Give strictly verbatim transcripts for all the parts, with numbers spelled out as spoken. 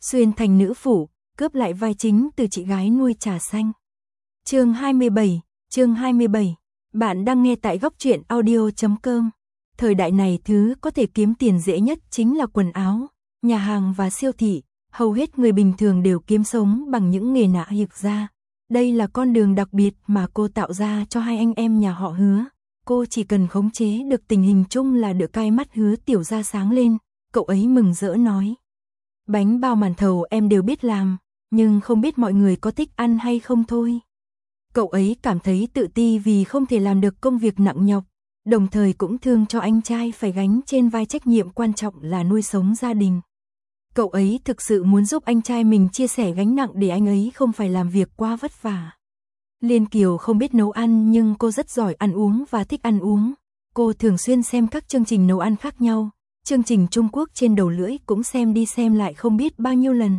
xuyên thành nữ phụ, cướp lại vai chính từ chị gái nuôi trà xanh. Chương hai mươi bảy, chương hai mươi bảy. Bạn đang nghe tại góc truyện audio chấm com. Thời đại này thứ có thể kiếm tiền dễ nhất chính là quần áo, nhà hàng và siêu thị, hầu hết người bình thường đều kiếm sống bằng những nghề nạ hiệp ra. Đây là con đường đặc biệt mà cô tạo ra cho hai anh em nhà họ Hứa. Cô chỉ cần khống chế được tình hình chung là được cai mắt Hứa Tiểu Gia sáng lên, cậu ấy mừng rỡ nói. Bánh bao màn thầu em đều biết làm, nhưng không biết mọi người có thích ăn hay không thôi. Cậu ấy cảm thấy tự ti vì không thể làm được công việc nặng nhọc, đồng thời cũng thương cho anh trai phải gánh trên vai trách nhiệm quan trọng là nuôi sống gia đình. Cậu ấy thực sự muốn giúp anh trai mình chia sẻ gánh nặng để anh ấy không phải làm việc quá vất vả. Liên Kiều không biết nấu ăn nhưng cô rất giỏi ăn uống và thích ăn uống. Cô thường xuyên xem các chương trình nấu ăn khác nhau, chương trình Trung Quốc trên đầu lưỡi cũng xem đi xem lại không biết bao nhiêu lần.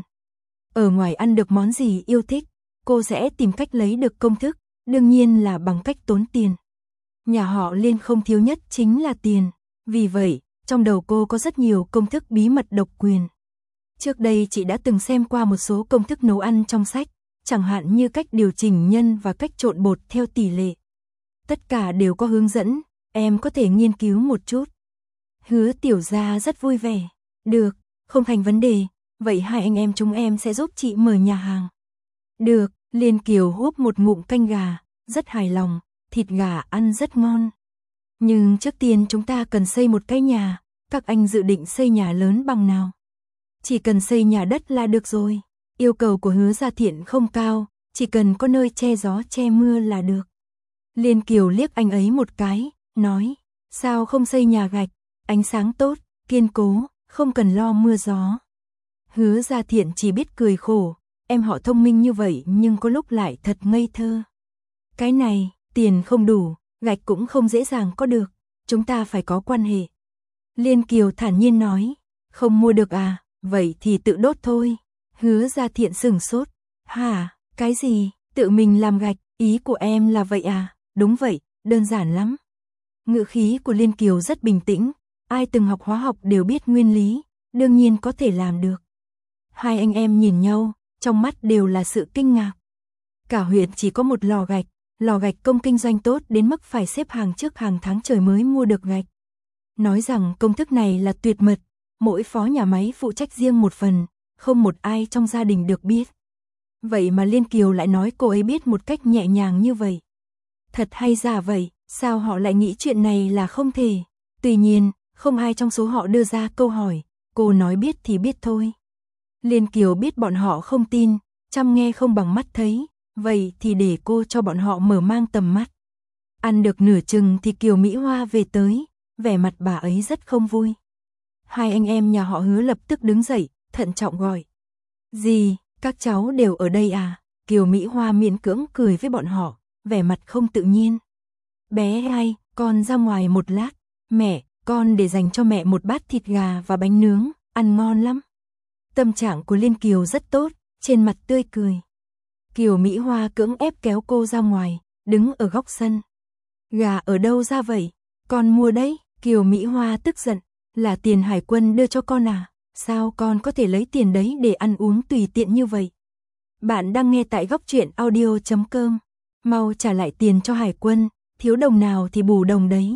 Ở ngoài ăn được món gì yêu thích, cô sẽ tìm cách lấy được công thức, đương nhiên là bằng cách tốn tiền. Nhà họ Liên không thiếu nhất chính là tiền, vì vậy, trong đầu cô có rất nhiều công thức bí mật độc quyền. Trước đây chị đã từng xem qua một số công thức nấu ăn trong sách, chẳng hạn như cách điều chỉnh nhân và cách trộn bột theo tỷ lệ. Tất cả đều có hướng dẫn, em có thể nghiên cứu một chút. Hứa Tiểu Gia rất vui vẻ. Được, không thành vấn đề, vậy hai anh em chúng em sẽ giúp chị mở nhà hàng. Được, Liên Kiều húp một ngụm canh gà, rất hài lòng, thịt gà ăn rất ngon. Nhưng trước tiên chúng ta cần xây một cái nhà, các anh dự định xây nhà lớn bằng nào? Chỉ cần xây nhà đất là được rồi. Yêu cầu của Hứa Gia Thiện không cao, chỉ cần có nơi che gió che mưa là được. Liên Kiều liếc anh ấy một cái, nói, sao không xây nhà gạch, ánh sáng tốt, kiên cố, không cần lo mưa gió. Hứa Gia Thiện chỉ biết cười khổ, em họ thông minh như vậy nhưng có lúc lại thật ngây thơ. Cái này, tiền không đủ, gạch cũng không dễ dàng có được, chúng ta phải có quan hệ. Liên Kiều thản nhiên nói, không mua được à, vậy thì tự đốt thôi. Hứa Gia Thiện sửng sốt, hả, cái gì, tự mình làm gạch, ý của em là vậy à, đúng vậy, đơn giản lắm. Ngữ khí của Liên Kiều rất bình tĩnh, ai từng học hóa học đều biết nguyên lý, đương nhiên có thể làm được. Hai anh em nhìn nhau, trong mắt đều là sự kinh ngạc. Cả huyện chỉ có một lò gạch, lò gạch công kinh doanh tốt đến mức phải xếp hàng trước hàng tháng trời mới mua được gạch. Nói rằng công thức này là tuyệt mật, mỗi phó nhà máy phụ trách riêng một phần, không một ai trong gia đình được biết. Vậy mà Liên Kiều lại nói cô ấy biết một cách nhẹ nhàng như vậy. Thật hay giả vậy, sao họ lại nghĩ chuyện này là không thể? Tuy nhiên, không ai trong số họ đưa ra câu hỏi, cô nói biết thì biết thôi. Liên Kiều biết bọn họ không tin, chăm nghe không bằng mắt thấy, vậy thì để cô cho bọn họ mở mang tầm mắt. Ăn được nửa chừng thì Kiều Mỹ Hoa về tới, vẻ mặt bà ấy rất không vui. Hai anh em nhà họ Hứa lập tức đứng dậy, thận trọng gọi. Gì, các cháu đều ở đây à? Kiều Mỹ Hoa miễn cưỡng cười với bọn họ, vẻ mặt không tự nhiên. Bé hai, con ra ngoài một lát. Mẹ, con để dành cho mẹ một bát thịt gà và bánh nướng, ăn ngon lắm. Tâm trạng của Liên Kiều rất tốt, trên mặt tươi cười. Kiều Mỹ Hoa cưỡng ép kéo cô ra ngoài, đứng ở góc sân. Gà ở đâu ra vậy? Con mua đấy. Kiều Mỹ Hoa tức giận, là tiền Hải Quân đưa cho con à? Sao con có thể lấy tiền đấy để ăn uống tùy tiện như vậy? Bạn đang nghe tại góc truyện audio chấm com. Mau trả lại tiền cho Hải Quân, thiếu đồng nào thì bù đồng đấy.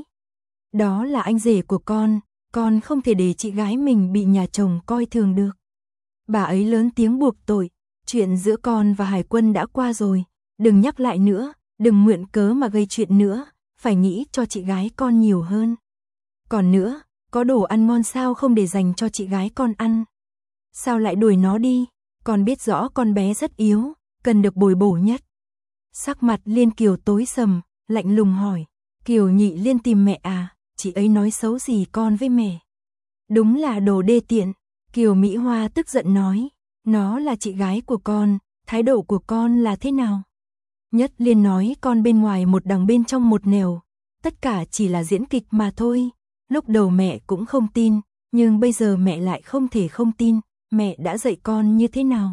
Đó là anh rể của con, con không thể để chị gái mình bị nhà chồng coi thường được. Bà ấy lớn tiếng buộc tội, chuyện giữa con và Hải Quân đã qua rồi, đừng nhắc lại nữa, đừng mượn cớ mà gây chuyện nữa, phải nghĩ cho chị gái con nhiều hơn. Còn nữa, có đồ ăn ngon sao không để dành cho chị gái con ăn? Sao lại đuổi nó đi? Con biết rõ con bé rất yếu, cần được bồi bổ nhất. Sắc mặt Liên Kiều tối sầm, lạnh lùng hỏi, Kiều Nhị Liên tìm mẹ à? Chị ấy nói xấu gì con với mẹ? Đúng là đồ đê tiện. Kiều Mỹ Hoa tức giận nói, nó là chị gái của con, thái độ của con là thế nào? Nhất Liên nói con bên ngoài một đằng bên trong một nẻo, tất cả chỉ là diễn kịch mà thôi. Lúc đầu mẹ cũng không tin, nhưng bây giờ mẹ lại không thể không tin, mẹ đã dạy con như thế nào?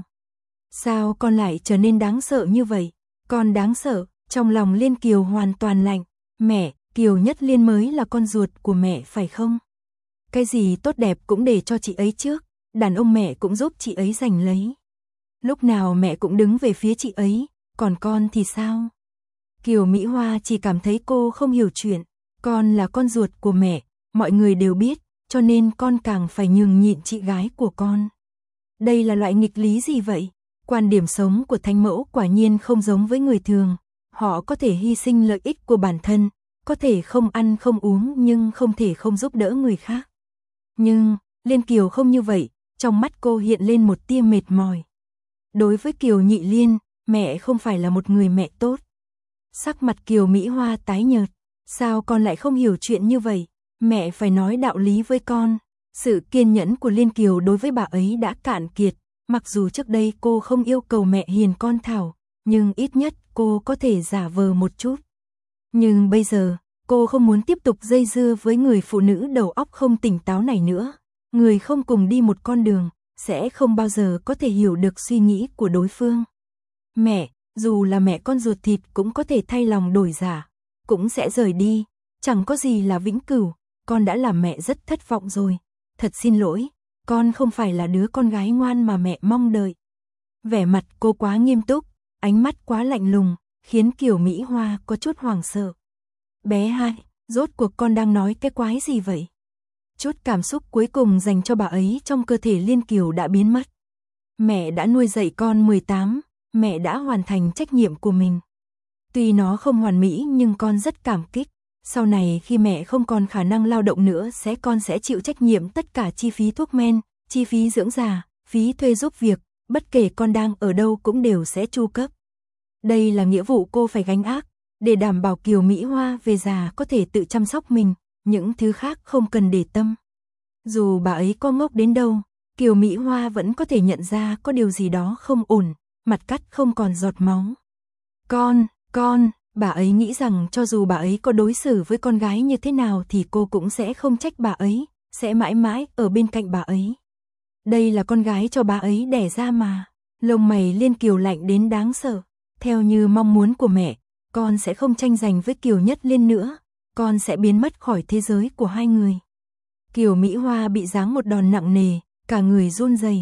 Sao con lại trở nên đáng sợ như vậy? Con đáng sợ, trong lòng Liên Kiều hoàn toàn lạnh, mẹ, Kiều Nhất Liên mới là con ruột của mẹ phải không? Cái gì tốt đẹp cũng để cho chị ấy trước, đàn ông mẹ cũng giúp chị ấy giành lấy. Lúc nào mẹ cũng đứng về phía chị ấy, còn con thì sao? Kiều Mỹ Hoa chỉ cảm thấy cô không hiểu chuyện, con là con ruột của mẹ, mọi người đều biết, cho nên con càng phải nhường nhịn chị gái của con. Đây là loại nghịch lý gì vậy? Quan điểm sống của thánh mẫu quả nhiên không giống với người thường, họ có thể hy sinh lợi ích của bản thân, có thể không ăn không uống nhưng không thể không giúp đỡ người khác. Nhưng, Liên Kiều không như vậy, trong mắt cô hiện lên một tia mệt mỏi. Đối với Kiều Nhị Liên, mẹ không phải là một người mẹ tốt. Sắc mặt Kiều Mỹ Hoa tái nhợt, sao con lại không hiểu chuyện như vậy? Mẹ phải nói đạo lý với con. Sự kiên nhẫn của Liên Kiều đối với bà ấy đã cạn kiệt, mặc dù trước đây cô không yêu cầu mẹ hiền con thảo, nhưng ít nhất cô có thể giả vờ một chút. Nhưng bây giờ, cô không muốn tiếp tục dây dưa với người phụ nữ đầu óc không tỉnh táo này nữa. Người không cùng đi một con đường, sẽ không bao giờ có thể hiểu được suy nghĩ của đối phương. Mẹ, dù là mẹ con ruột thịt cũng có thể thay lòng đổi dạ, cũng sẽ rời đi, chẳng có gì là vĩnh cửu, con đã làm mẹ rất thất vọng rồi. Thật xin lỗi, con không phải là đứa con gái ngoan mà mẹ mong đợi. Vẻ mặt cô quá nghiêm túc, ánh mắt quá lạnh lùng, khiến Kiều Mỹ Hoa có chút hoảng sợ. Bé hai, rốt cuộc con đang nói cái quái gì vậy? Chút cảm xúc cuối cùng dành cho bà ấy trong cơ thể Liên Kiều đã biến mất. Mẹ đã nuôi dạy con mười tám, mẹ đã hoàn thành trách nhiệm của mình. Tuy nó không hoàn mỹ nhưng con rất cảm kích. Sau này khi mẹ không còn khả năng lao động nữa sẽ con sẽ chịu trách nhiệm tất cả chi phí thuốc men, chi phí dưỡng già, phí thuê giúp việc, bất kể con đang ở đâu cũng đều sẽ chu cấp. Đây là nghĩa vụ cô phải gánh ác, để đảm bảo Kiều Mỹ Hoa về già có thể tự chăm sóc mình, những thứ khác không cần để tâm. Dù bà ấy có ngốc đến đâu, Kiều Mỹ Hoa vẫn có thể nhận ra có điều gì đó không ổn, mặt cắt không còn giọt máu. Con, con, bà ấy nghĩ rằng cho dù bà ấy có đối xử với con gái như thế nào thì cô cũng sẽ không trách bà ấy, sẽ mãi mãi ở bên cạnh bà ấy. Đây là con gái cho bà ấy đẻ ra mà. Lông mày Liên Kiều lạnh đến đáng sợ. Theo như mong muốn của mẹ, con sẽ không tranh giành với Kiều Nhất Liên nữa, con sẽ biến mất khỏi thế giới của hai người. Kiều Mỹ Hoa bị giáng một đòn nặng nề, cả người run rẩy.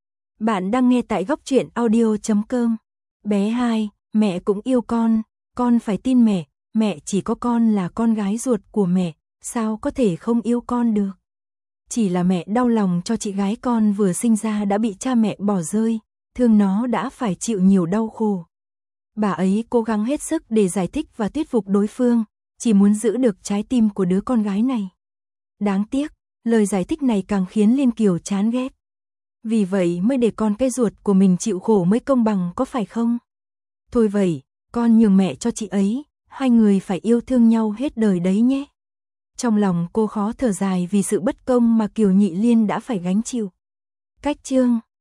Bạn đang nghe tại góc truyện audio chấm com. Bé hai, mẹ cũng yêu con, con phải tin mẹ, mẹ chỉ có con là con gái ruột của mẹ, sao có thể không yêu con được. Chỉ là mẹ đau lòng cho chị gái con vừa sinh ra đã bị cha mẹ bỏ rơi, thương nó đã phải chịu nhiều đau khổ. Bà ấy cố gắng hết sức để giải thích và thuyết phục đối phương, chỉ muốn giữ được trái tim của đứa con gái này. Đáng tiếc, lời giải thích này càng khiến Liên Kiều chán ghét. Vì vậy mới để con cái ruột của mình chịu khổ mới công bằng có phải không? Thôi vậy, con nhường mẹ cho chị ấy, hai người phải yêu thương nhau hết đời đấy nhé. Trong lòng cô khó thở dài vì sự bất công mà Kiều Nhị Liên đã phải gánh chịu. Cách chương